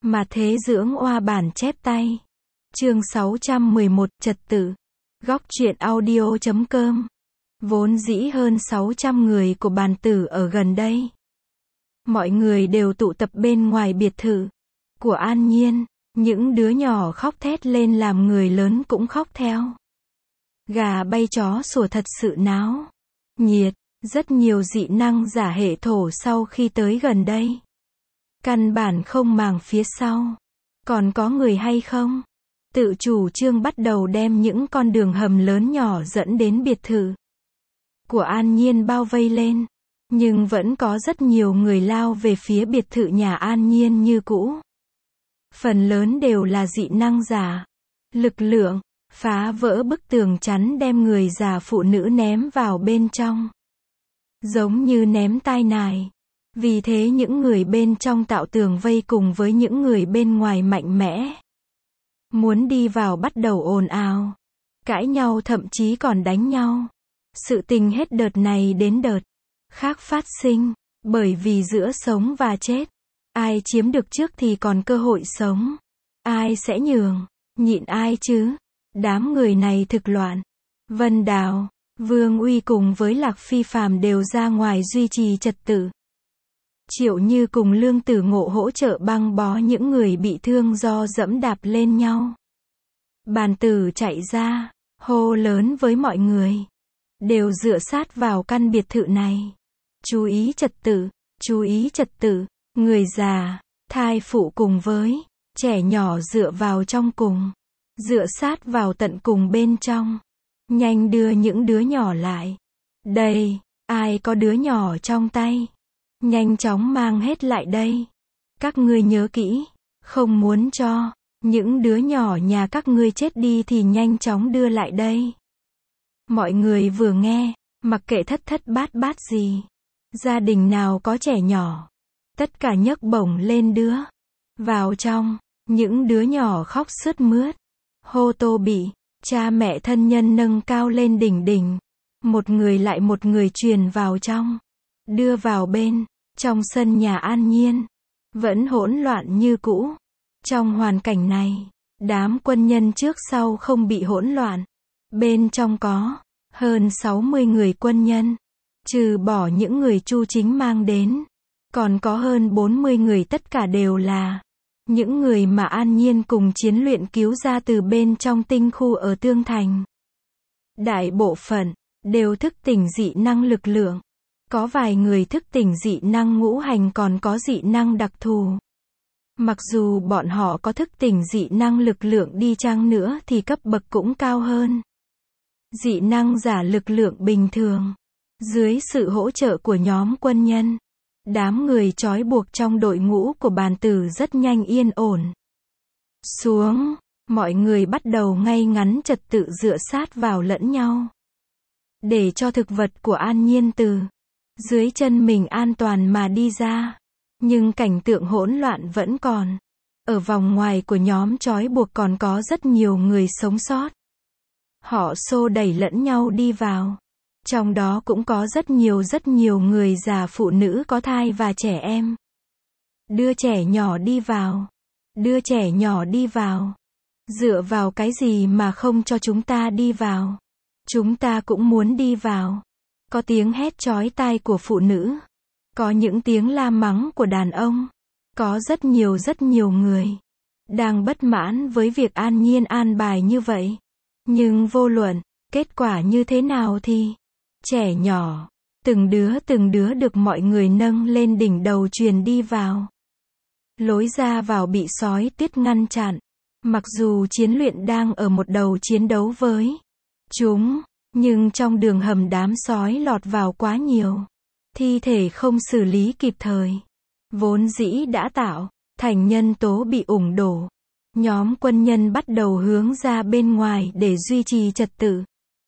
Mà thế dưỡng oa bản chép tay. Chương 611, trật tự. Góc truyện audio.com. Vốn dĩ hơn 600 người của bàn tử ở gần đây. Mọi người đều tụ tập bên ngoài biệt thự của An Nhiên. Những đứa nhỏ khóc thét lên làm người lớn cũng khóc theo. Gà bay chó sủa thật sự náo nhiệt. Rất nhiều dị năng giả hệ thổ sau khi tới gần đây căn bản không màng phía sau còn có người hay không, tự chủ trương bắt đầu đem những con đường hầm lớn nhỏ dẫn đến biệt thự của An Nhiên bao vây lên. Nhưng vẫn có rất nhiều người lao về phía biệt thự nhà An Nhiên như cũ. Phần lớn đều là dị năng giả. Lực lượng phá vỡ bức tường chắn đem người già phụ nữ ném vào bên trong. Giống như ném tai nài. Vì thế những người bên trong tạo tường vây cùng với những người bên ngoài mạnh mẽ. Muốn đi vào bắt đầu ồn ào. Cãi nhau thậm chí còn đánh nhau. Sự tình hết đợt này đến đợt khác phát sinh. Bởi vì giữa sống và chết. Ai chiếm được trước thì còn cơ hội sống. Ai sẽ nhường, nhịn ai chứ? Đám người này thực loạn. Vân Đào, Vương Uy cùng với Lạc Phi Phàm đều ra ngoài duy trì trật tự. Triệu Như cùng Lương Tử Ngộ hỗ trợ băng bó những người bị thương do dẫm đạp lên nhau. Bàn tử chạy ra, hô lớn với mọi người. Đều dựa sát vào căn biệt thự này. Chú ý trật tự, chú ý trật tự. Người già, thai phụ cùng với trẻ nhỏ dựa vào trong cùng. Dựa sát vào tận cùng bên trong. Nhanh đưa những đứa nhỏ lại. Đây, ai có đứa nhỏ trong tay? Nhanh chóng mang hết lại đây. Các ngươi nhớ kỹ, không muốn cho những đứa nhỏ nhà các ngươi chết đi thì nhanh chóng đưa lại đây. Mọi người vừa nghe, mặc kệ thất thất bát bát gì, gia đình nào có trẻ nhỏ, tất cả nhấc bổng lên đứa vào trong. Những đứa nhỏ khóc sướt mướt. Hô tô bị cha mẹ thân nhân nâng cao lên đỉnh đỉnh. Một người lại một người truyền vào trong. Đưa vào bên trong sân nhà An Nhiên. Vẫn hỗn loạn như cũ. Trong hoàn cảnh này, đám quân nhân trước sau không bị hỗn loạn. Bên trong có hơn 60 người quân nhân. Trừ bỏ những người Chu Chính mang đến. Còn có hơn 40 người, tất cả đều là những người mà An Nhiên cùng chiến luyện cứu ra từ bên trong tinh khu ở Tương Thành. Đại bộ phận đều thức tỉnh dị năng lực lượng. Có vài người thức tỉnh dị năng ngũ hành, còn có dị năng đặc thù. Mặc dù bọn họ có thức tỉnh dị năng lực lượng đi chăng nữa thì cấp bậc cũng cao hơn dị năng giả lực lượng bình thường. Dưới sự hỗ trợ của nhóm quân nhân, đám người trói buộc trong đội ngũ của bàn tử rất nhanh yên ổn xuống. Mọi người bắt đầu ngay ngắn trật tự dựa sát vào lẫn nhau. Để cho thực vật của An Nhiên từ dưới chân mình an toàn mà đi ra. Nhưng cảnh tượng hỗn loạn vẫn còn. Ở vòng ngoài của nhóm trói buộc còn có rất nhiều người sống sót. Họ xô đẩy lẫn nhau đi vào. Trong đó cũng có rất nhiều người già, phụ nữ có thai và trẻ em. Đưa trẻ nhỏ đi vào. Đưa trẻ nhỏ đi vào. Dựa vào cái gì mà không cho chúng ta đi vào? Chúng ta cũng muốn đi vào. Có tiếng hét chói tai của phụ nữ. Có những tiếng la mắng của đàn ông. Có rất nhiều người đang bất mãn với việc An Nhiên an bài như vậy. Nhưng vô luận kết quả như thế nào thì trẻ nhỏ, từng đứa được mọi người nâng lên đỉnh đầu truyền đi vào. Lối ra vào bị sói tuyết ngăn chặn. Mặc dù chiến luyện đang ở một đầu chiến đấu với chúng, nhưng trong đường hầm đám sói lọt vào quá nhiều. Thi thể không xử lý kịp thời. Vốn dĩ đã tạo thành nhân tố bị ủng đổ. Nhóm quân nhân bắt đầu hướng ra bên ngoài để duy trì trật tự.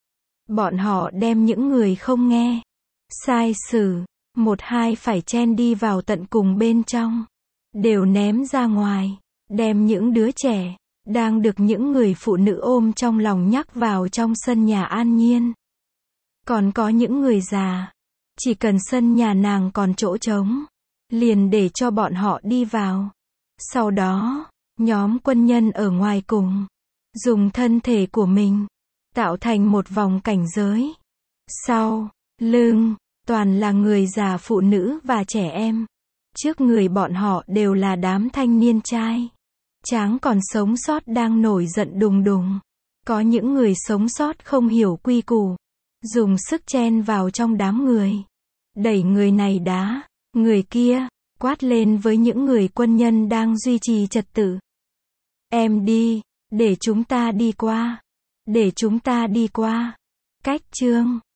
Bọn họ đem những người không nghe sai sử, một hai phải chen đi vào tận cùng bên trong, đều ném ra ngoài. Đem những đứa trẻ đang được những người phụ nữ ôm trong lòng nhắc vào trong sân nhà An Nhiên. Còn có những người già, chỉ cần sân nhà nàng còn chỗ trống, liền để cho bọn họ đi vào. Sau đó, nhóm quân nhân ở ngoài cùng, dùng thân thể của mình, tạo thành một vòng cảnh giới. Sau, lưng, toàn là người già phụ nữ và trẻ em. Trước người bọn họ đều là đám thanh niên trai tráng còn sống sót đang nổi giận đùng đùng. Có những người sống sót không hiểu quy củ, dùng sức chen vào trong đám người, đẩy người này đá người kia, quát lên với những người quân nhân đang duy trì trật tự. Em đi, để chúng ta đi qua. Để chúng ta đi qua. Cách chương